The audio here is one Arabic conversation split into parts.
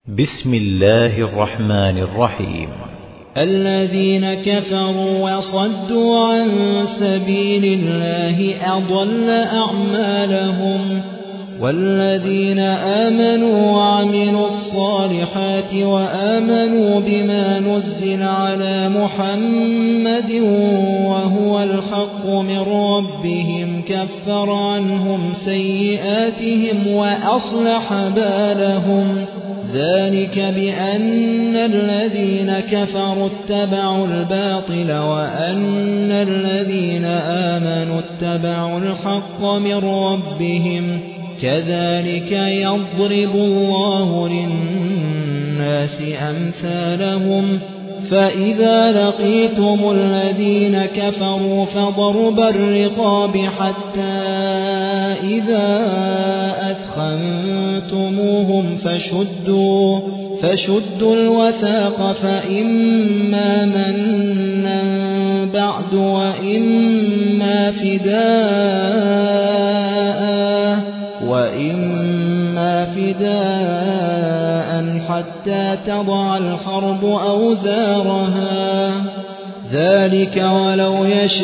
بسم الله الرحمن الرحيم. الذين كفروا وصدوا عن سبيل الله أضل أعمالهم، والذين آمنوا وعملوا الصالحات وآمنوا بما نزل على محمد وهو الحق من ربهم كفر عنهم سيئاتهم وأصلح بالهم، ذلك بأن الذين كفروا اتبعوا الباطل وأن الذين آمنوا اتبعوا الحق من ربهم، كذلك يضرب الله للناس أمثالهم. فإذا لقيتم الذين كفروا فضرب الرقاب حتى إذا أثخنتموهم فشدوا الوثاق، فإما منا بعد وإما فداء حتى تضع الحرب أوزارها، ذلك ولو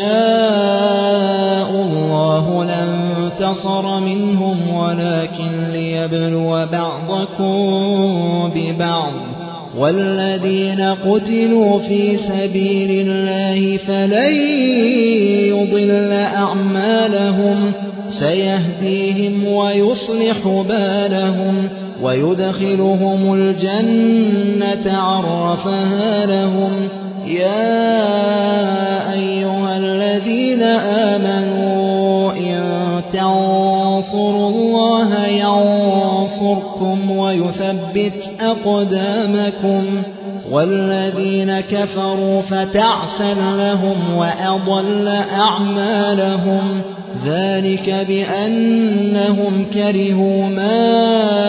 يشاء الله لانتصر منهم ولكن ليبلو بعضكم ببعض، والذين قتلوا في سبيل الله فلن يضل أعمالهم، سيهديهم ويصلح بالهم ويدخلهم الجنة عرفها لهم. يا أيها الذين آمنوا إن تنصروا الله ينصركم ويثبت أقدامكم، والذين كفروا فتعسا لهم وأضل أعمالهم، ذلك بأنهم كرهوا ما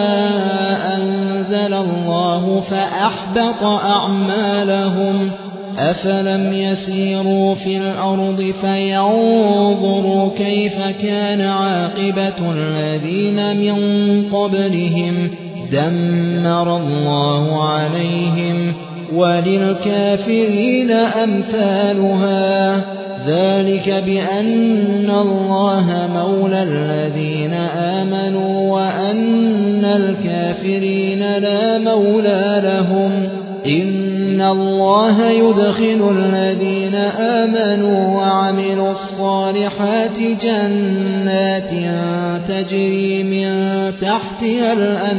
أنزل الله فأحبط أعمالهم. أفلم يسيروا في الأرض فينظروا كيف كان عاقبة الذين من قبلهم، دمر الله عليهم وللكافرين أمثالها، ذلك بأن الله مولى الذين آمنوا وأن الكافرين لا مولى لهم. إن الله يدخل الذين آمنوا وعملوا الصالحات جنات تجري من تحتها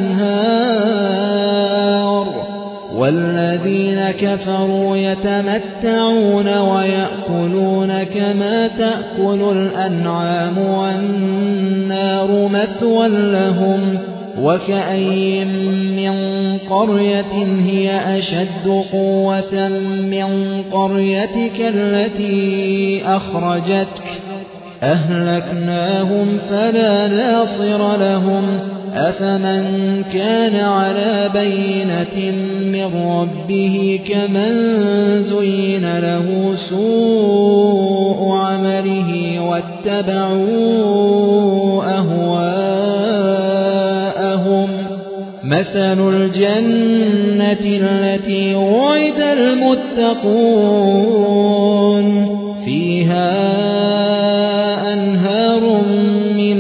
الأنهار، والذين كفروا يتمتعون ويأكلون كما تأكل الأنعام والنار مثوى لهم. وكأين من قرية هي أشد قوة من قريتك التي أخرجتك أهلكناهم فلا ناصر لهم. أفمن كان على بينة من ربه كمن زين له سوء عمله واتبعوا أهواءهم، مثل الجنة التي وعد المتقون فيها أنهار من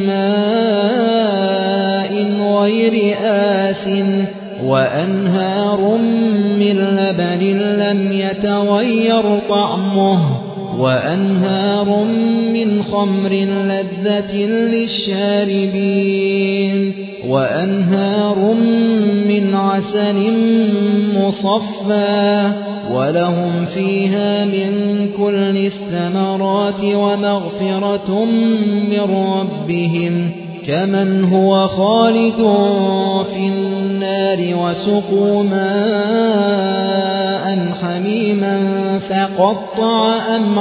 ماء غير آسٍ وأنهار من لبن لم يتغير طعمه وأنهار من خمر لذة للشاربين وأنهار من عسل مصفى، ولهم فيها من كل الثمرات ومغفرة من ربهم، كمن هو خالد في النار وسقوا ماء حميما فقطع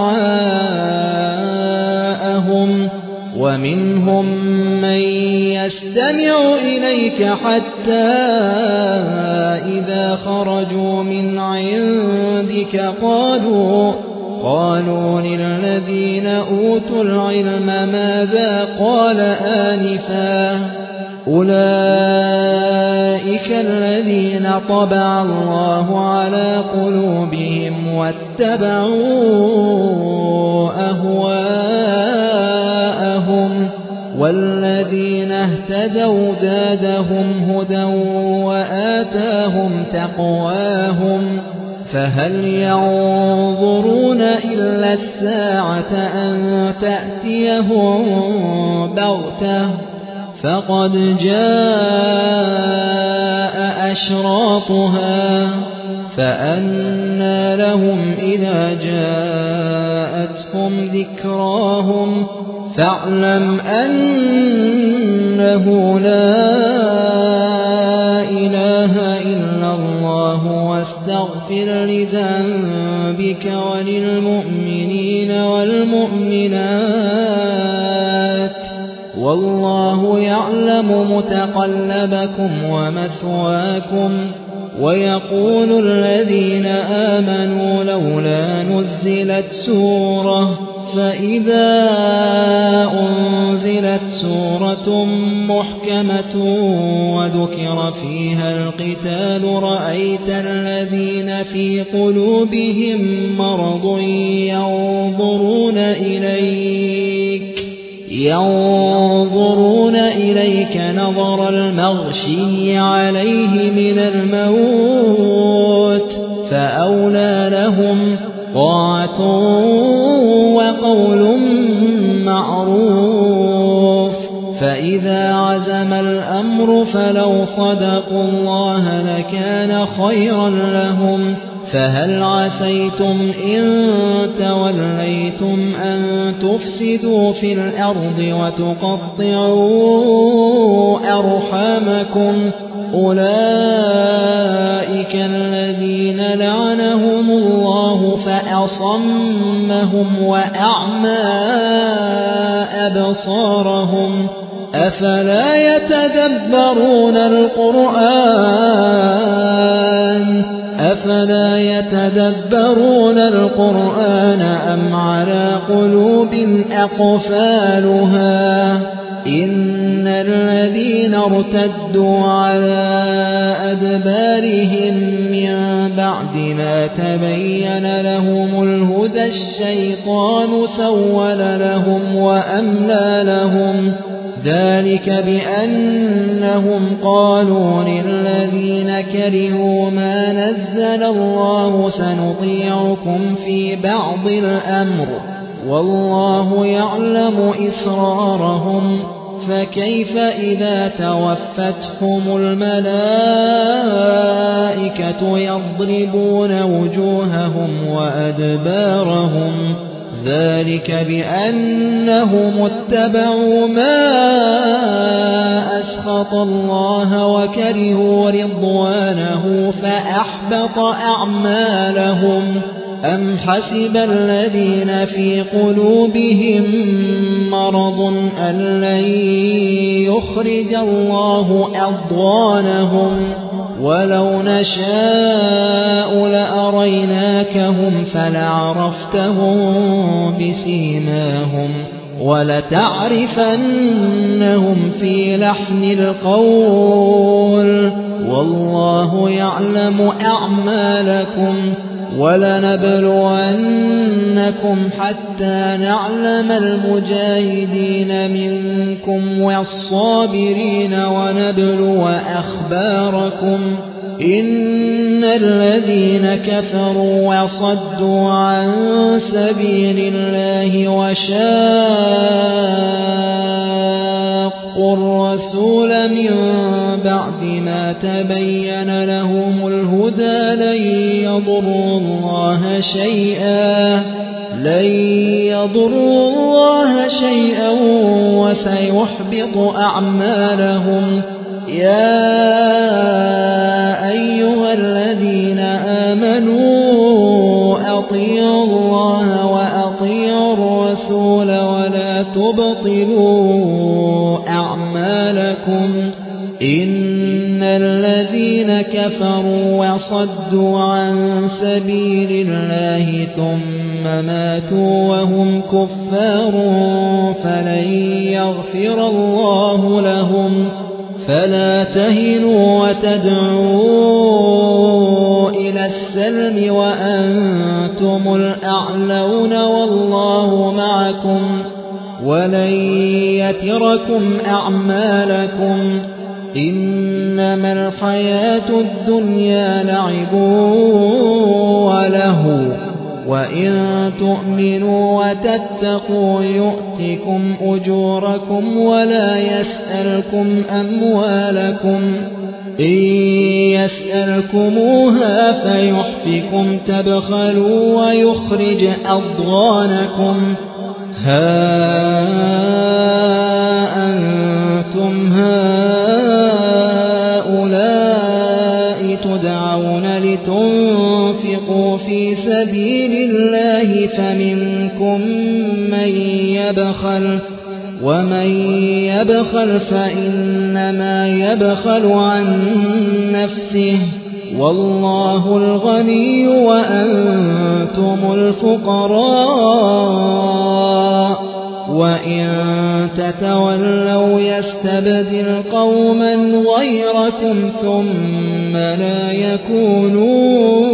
أمعاءهم. ومنهم من يستمع إليك حتى إذا خرجوا من عندك قالوا للذين أوتوا العلم ماذا قال آنفا، أولئك أولئك الذين طبع الله على قلوبهم واتبعوا أهواءهم والذين اهتدوا زادهم هدى وآتاهم تقواهم فهل ينظرون إلا الساعة أن تأتيهم بغتة فقد جاء أشراطها فأنى لهم إذا جاءتهم ذكراهم فاعلم أنه لا إله إلا الله واستغفر لذنبك وللمؤمنين والمؤمنات والله يعلم متقلبكم ومثواكم ويقول الذين آمنوا لولا نزلت سورة فإذا أنزلت سورة محكمة وذكر فيها القتال رأيت الذين في قلوبهم مرض ينظرون إليك نظر المغشي عليه من الموت فأولى لهم طاعة وقول معروف فإذا عزم الأمر فلو صدقوا الله لكان خيرا لهم فهل عسيتم إن توليتم أن تفسدوا في الأرض وتقطعوا أرحامكم أولئك الذين لعنهم الله فأصمهم وأعمى أبصارهم أفلا يتدبرون القرآن أم على قلوب أقفالها إن الذين ارتدوا على أدبارهم من بعد ما تبين لهم الهدى الشيطان سول لهم وأملى لهم ذلك بأنهم قالوا للذين كرهوا ما نزل الله سنطيعكم في بعض الأمر والله يعلم إسرارهم فكيف إذا توفتهم الملائكة يضربون وجوههم وأدبارهم ذلك بأنهم اتبعوا ما أسخط الله وكرهوا رضوانه فأحبط أعمالهم أم حسب الذين في قلوبهم مرض أن لن يخرج الله أضغانهم ولو نشاء لأريناكهم فلعرفتهم بسيماهم ولتعرفنهم في لحن القول والله يعلم أعمالكم ولنبلونكم حتى نعلم المجاهدين منكم والصابرين ونبلو أخباركم إن الذين كفروا وصدوا عن سبيل الله وشاقوا الرسول من بعد ما تبين لهم الهدى لن يضروا الله شيئا وسيحبط أعمالهم يا أيها الذين آمنوا أطيعوا الله وأطيعوا الرسول ولا تبطلوا أعمالكم إن الذين كفروا وصدوا عن سبيل الله ثم ماتوا وهم كفار فلن يغفر الله لهم فلا تهنوا وتدعوا إلى السلم وأنتم الأعلون والله معكم ولن يتركم أعمالكم إنما الحياة الدنيا لعب وله وإن تؤمنوا وتتقوا يؤتكم أجوركم ولا يسألكم أموالكم إن يسألكموها فيحفكم تبخلوا ويخرج أضغانكم ها أنتم هؤلاء تدعون لتنفقوا في سبيل الله فمنكم من يبخل ومن يبخل فإنما يبخل عن نفسه والله الغني وأنتم الفقراء وإن تتولوا يستبدل قوما غيركم ثم لا يكونوا